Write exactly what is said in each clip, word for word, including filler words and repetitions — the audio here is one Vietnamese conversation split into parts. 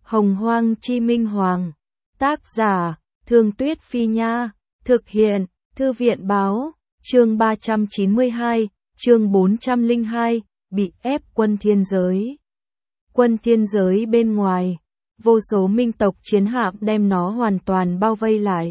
Hồng Hoang Chi Minh Hoàng. Tác giả, Thương Tuyết Phi Nha. Thực hiện, Thư viện Báo. Chương ba trăm chín mươi hai, chương bốn trăm lẻ hai, bị ép quân thiên giới. Quân thiên giới bên ngoài, vô số minh tộc chiến hạm đem nó hoàn toàn bao vây lại.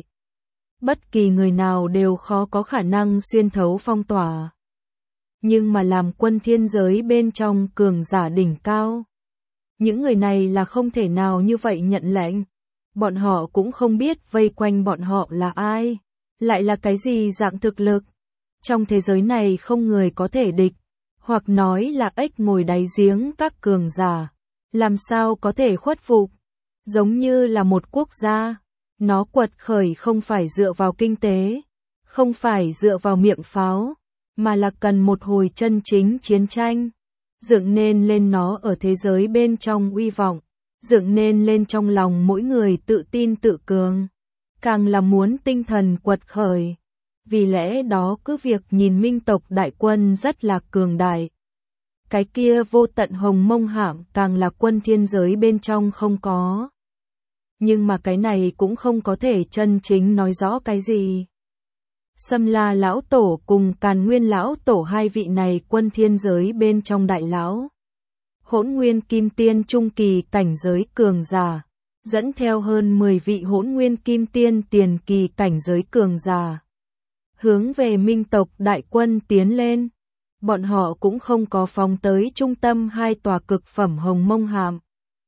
Bất kỳ người nào đều khó có khả năng xuyên thấu phong tỏa. Nhưng mà làm quân thiên giới bên trong cường giả đỉnh cao, những người này là không thể nào như vậy nhận lệnh. Bọn họ cũng không biết vây quanh bọn họ là ai, lại là cái gì dạng thực lực. Trong thế giới này không người có thể địch, hoặc nói là ếch ngồi đáy giếng các cường giả, làm sao có thể khuất phục. Giống như là một quốc gia, nó quật khởi không phải dựa vào kinh tế, không phải dựa vào miệng pháo, mà là cần một hồi chân chính chiến tranh. Dựng nên lên nó ở thế giới bên trong uy vọng, dựng nên lên trong lòng mỗi người tự tin tự cường, càng là muốn tinh thần quật khởi. Vì lẽ đó cứ việc nhìn minh tộc đại quân rất là cường đại. Cái kia vô tận hồng mông hạm càng là quân thiên giới bên trong không có. Nhưng mà cái này cũng không có thể chân chính nói rõ cái gì. Sâm La lão tổ cùng Càn Nguyên lão tổ hai vị này quân thiên giới bên trong đại lão. Hỗn Nguyên Kim Tiên trung kỳ cảnh giới cường giả, dẫn theo hơn mười vị Hỗn Nguyên Kim Tiên tiền kỳ cảnh giới cường giả, hướng về minh tộc đại quân tiến lên. Bọn họ cũng không có phóng tới trung tâm hai tòa cực phẩm hồng mông hạm.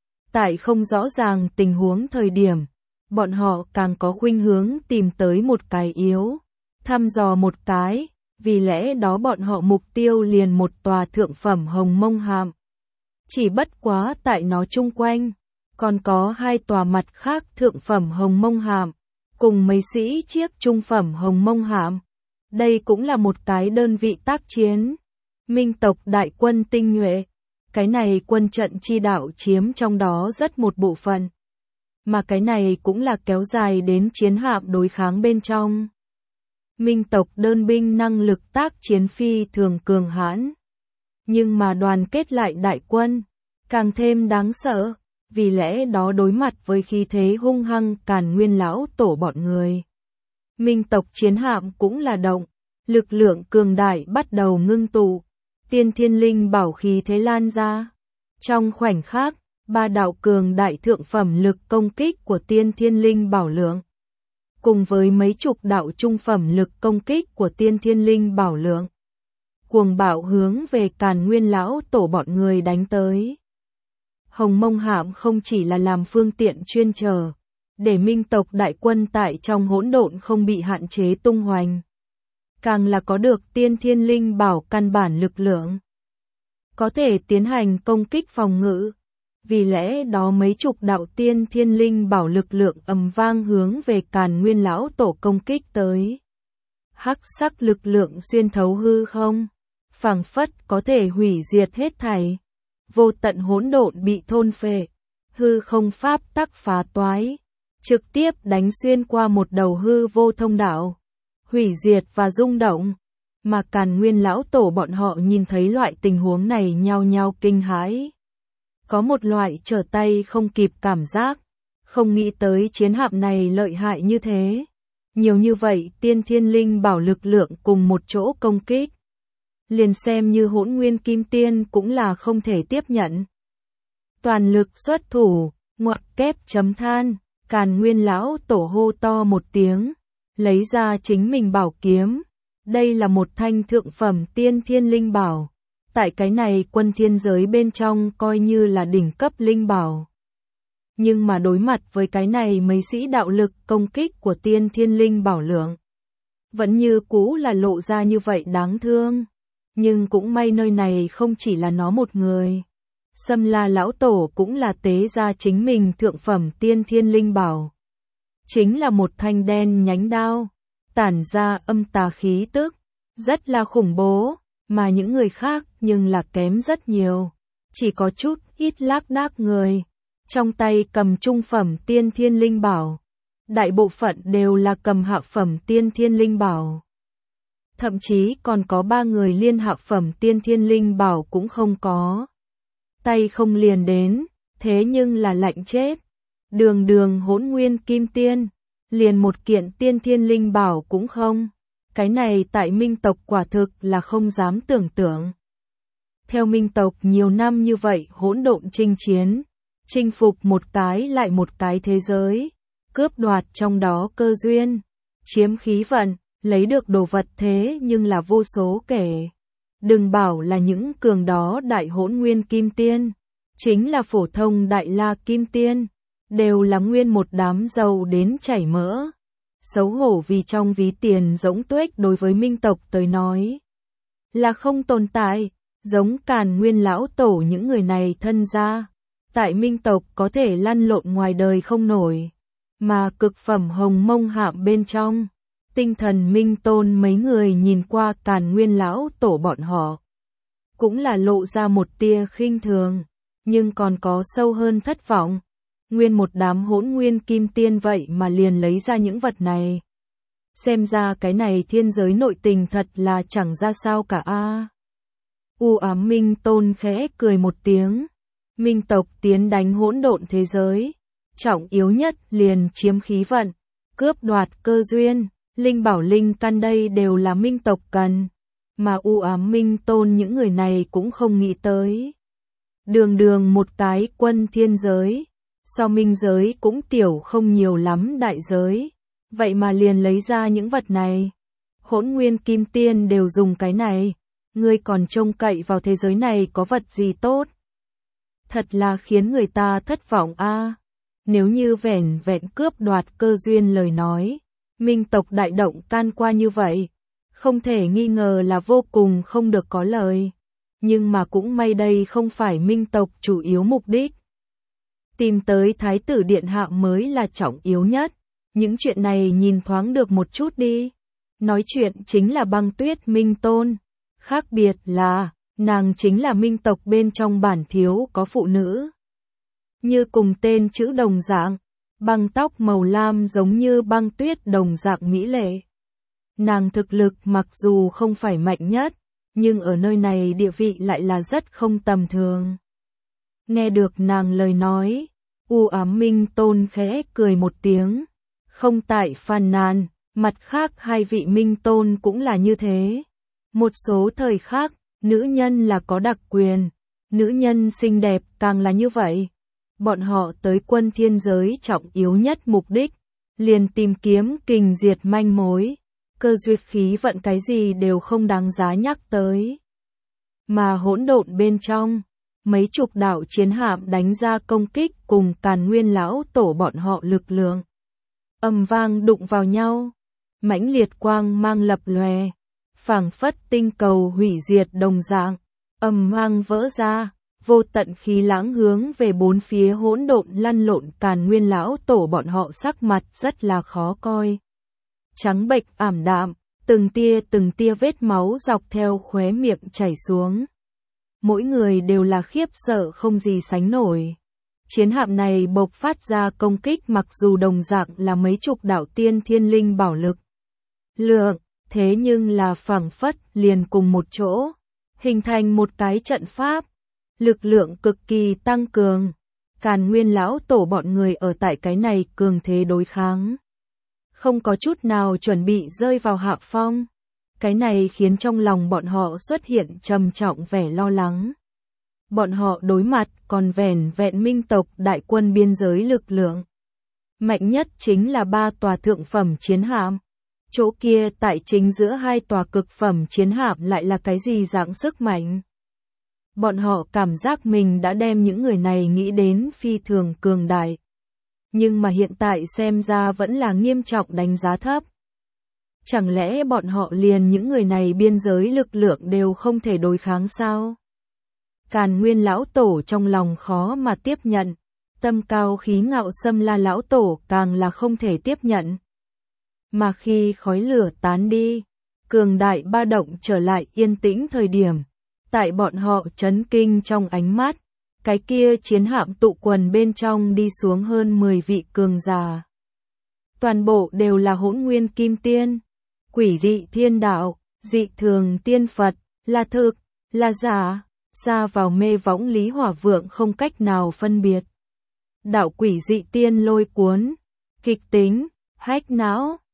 Tại không rõ ràng tình huống thời điểm, bọn họ càng có khuynh hướng tìm tới một cái yếu, thăm dò một cái, vì lẽ đó bọn họ mục tiêu liền một tòa thượng phẩm hồng mông hạm. Chỉ bất quá tại nó chung quanh, còn có hai tòa mặt khác thượng phẩm hồng mông hạm, cùng mấy sĩ chiếc trung phẩm hồng mông hạm. Đây cũng là một cái đơn vị tác chiến. Minh tộc đại quân tinh nhuệ, cái này quân trận chi đạo chiếm trong đó rất một bộ phận. Mà cái này cũng là kéo dài đến chiến hạm đối kháng bên trong. Minh tộc đơn binh năng lực tác chiến phi thường cường hãn. Nhưng mà đoàn kết lại đại quân, càng thêm đáng sợ. Vì lẽ đó đối mặt với khí thế hung hăng Càn Nguyên lão tổ bọn người, minh tộc chiến hạm cũng là động, lực lượng cường đại bắt đầu ngưng tụ, tiên thiên linh bảo khí thế lan ra. Trong khoảnh khắc, ba đạo cường đại thượng phẩm lực công kích của tiên thiên linh bảo lượng, cùng với mấy chục đạo trung phẩm lực công kích của tiên thiên linh bảo lượng, cuồng bạo hướng về Càn Nguyên lão tổ bọn người đánh tới. Hồng mông hạm không chỉ là làm phương tiện chuyên chở, để minh tộc đại quân tại trong hỗn độn không bị hạn chế tung hoành, càng là có được tiên thiên linh bảo căn bản lực lượng, có thể tiến hành công kích phòng ngự. Vì lẽ đó mấy chục đạo tiên thiên linh bảo lực lượng ầm vang hướng về Càn Nguyên lão tổ công kích tới. Hắc sắc lực lượng xuyên thấu hư không, phảng phất có thể hủy diệt hết thảy. Vô tận hỗn độn bị thôn phệ, hư không pháp tắc phá toái, trực tiếp đánh xuyên qua một đầu hư vô thông đạo, hủy diệt và rung động. Mà Càn Nguyên lão tổ bọn họ nhìn thấy loại tình huống này nhao nhao kinh hãi. Có một loại trở tay không kịp cảm giác, không nghĩ tới chiến hạm này lợi hại như thế. Nhiều như vậy tiên thiên linh bảo lực lượng cùng một chỗ công kích, liền xem như Hỗn Nguyên Kim Tiên cũng là không thể tiếp nhận. Toàn lực xuất thủ, ngoặc kép chấm than, Càn Nguyên lão tổ hô to một tiếng, lấy ra chính mình bảo kiếm. Đây là một thanh thượng phẩm tiên thiên linh bảo, tại cái này quân thiên giới bên trong coi như là đỉnh cấp linh bảo. Nhưng mà đối mặt với cái này mấy sĩ đạo lực công kích của tiên thiên linh bảo lượng, vẫn như cũ là lộ ra như vậy đáng thương. Nhưng cũng may nơi này không chỉ là nó một người. Sâm La lão tổ cũng là tế ra chính mình thượng phẩm tiên thiên linh bảo. Chính là một thanh đen nhánh đao, tản ra âm tà khí tức, rất là khủng bố, mà những người khác nhưng là kém rất nhiều. Chỉ có chút ít lác đác người, trong tay cầm trung phẩm tiên thiên linh bảo. Đại bộ phận đều là cầm hạ phẩm tiên thiên linh bảo. Thậm chí còn có ba người liên hạ phẩm tiên thiên linh bảo cũng không có. Tay không liền đến, thế nhưng là lạnh chết. Đường đường Hỗn Nguyên Kim Tiên, liền một kiện tiên thiên linh bảo cũng không. Cái này tại Minh tộc quả thực là không dám tưởng tượng. Theo Minh tộc nhiều năm như vậy hỗn độn chinh chiến, chinh phục một cái lại một cái thế giới, cướp đoạt trong đó cơ duyên, chiếm khí vận, lấy được đồ vật thế nhưng là vô số kể. Đừng bảo là những cường đó đại Hỗn Nguyên Kim Tiên, chính là phổ thông đại La Kim Tiên, đều là nguyên một đám giàu đến chảy mỡ. Xấu hổ vì trong ví tiền rỗng tuếch đối với Minh tộc tới nói là không tồn tại, giống Càn Nguyên lão tổ những người này thân ra, tại Minh tộc có thể lăn lộn ngoài đời không nổi, mà cực phẩm hồng mông hạm bên trong, tinh thần Minh Tôn mấy người nhìn qua Càn Nguyên lão tổ bọn họ, cũng là lộ ra một tia khinh thường, nhưng còn có sâu hơn thất vọng. Nguyên một đám Hỗn Nguyên Kim Tiên vậy mà liền lấy ra những vật này. Xem ra cái này thiên giới nội tình thật là chẳng ra sao cả a. À. U ám Minh Tôn khẽ cười một tiếng. Minh tộc tiến đánh hỗn độn thế giới, trọng yếu nhất liền chiếm khí vận, cướp đoạt cơ duyên, linh bảo linh căn đây đều là Minh tộc cần, mà U ám Minh Tôn những người này cũng không nghĩ tới. Đường đường một cái quân thiên giới, so Minh giới cũng tiểu không nhiều lắm đại giới, vậy mà liền lấy ra những vật này. Hỗn Nguyên Kim Tiên đều dùng cái này, ngươi còn trông cậy vào thế giới này có vật gì tốt. Thật là khiến người ta thất vọng a. À. Nếu như vẻn vẹn cướp đoạt cơ duyên lời nói, Minh tộc đại động can qua như vậy, không thể nghi ngờ là vô cùng không được có lời. Nhưng mà cũng may đây không phải Minh tộc chủ yếu mục đích. Tìm tới Thái tử Điện Hạ mới là trọng yếu nhất. Những chuyện này nhìn thoáng được một chút đi. Nói chuyện chính là Băng Tuyết Minh Tôn. Khác biệt là, nàng chính là Minh tộc bên trong bản thiếu có phụ nữ. Như cùng tên chữ đồng dạng, băng tóc màu lam giống như băng tuyết đồng dạng mỹ lệ. Nàng thực lực mặc dù không phải mạnh nhất, nhưng ở nơi này địa vị lại là rất không tầm thường. Nghe được nàng lời nói, U ám Minh Tôn khẽ cười một tiếng, không tại phàn nàn, mặt khác hai vị Minh Tôn cũng là như thế. Một số thời khác, nữ nhân là có đặc quyền, nữ nhân xinh đẹp càng là như vậy. Bọn họ tới quân thiên giới trọng yếu nhất mục đích, liền tìm kiếm kình diệt manh mối, cơ duyệt khí vận cái gì đều không đáng giá nhắc tới. Mà hỗn độn bên trong, mấy chục đạo chiến hạm đánh ra công kích cùng Càn Nguyên lão tổ bọn họ lực lượng. Ầm vang đụng vào nhau, mãnh liệt quang mang lập lòe, phảng phất tinh cầu hủy diệt đồng dạng, ầm vang vỡ ra, vô tận khí lãng hướng về bốn phía hỗn độn lăn lộn. Càn Nguyên lão tổ bọn họ sắc mặt rất là khó coi. Trắng bệch ảm đạm, từng tia từng tia vết máu dọc theo khóe miệng chảy xuống. Mỗi người đều là khiếp sợ không gì sánh nổi. Chiến hạm này bộc phát ra công kích mặc dù đồng dạng là mấy chục đạo tiên thiên linh bảo lực lượng, thế nhưng là phảng phất liền cùng một chỗ, hình thành một cái trận pháp, lực lượng cực kỳ tăng cường. Càn Nguyên lão tổ bọn người ở tại cái này cường thế đối kháng, không có chút nào chuẩn bị rơi vào hạ phong. Cái này khiến trong lòng bọn họ xuất hiện trầm trọng vẻ lo lắng. Bọn họ đối mặt còn vẻn vẹn Minh tộc đại quân biên giới lực lượng. Mạnh nhất chính là ba tòa thượng phẩm chiến hạm. Chỗ kia tại chính giữa hai tòa cực phẩm chiến hạm lại là cái gì dạng sức mạnh. Bọn họ cảm giác mình đã đem những người này nghĩ đến phi thường cường đại. Nhưng mà hiện tại xem ra vẫn là nghiêm trọng đánh giá thấp. Chẳng lẽ bọn họ liền những người này biên giới lực lượng đều không thể đối kháng sao? Càn Nguyên lão tổ trong lòng khó mà tiếp nhận, tâm cao khí ngạo Xâm La lão tổ càng là không thể tiếp nhận. Mà khi khói lửa tán đi, cường đại ba động trở lại yên tĩnh thời điểm, tại bọn họ chấn kinh trong ánh mắt, cái kia chiến hạm tụ quần bên trong đi xuống hơn mười vị cường giả. Toàn bộ đều là Hỗn Nguyên Kim Tiên, quỷ dị thiên đạo, dị thường tiên Phật, là thực, là giả. ra vào mê võng Lý Hỏa Vượng không cách nào phân biệt. Đạo quỷ dị tiên lôi cuốn, kịch tính, hách não,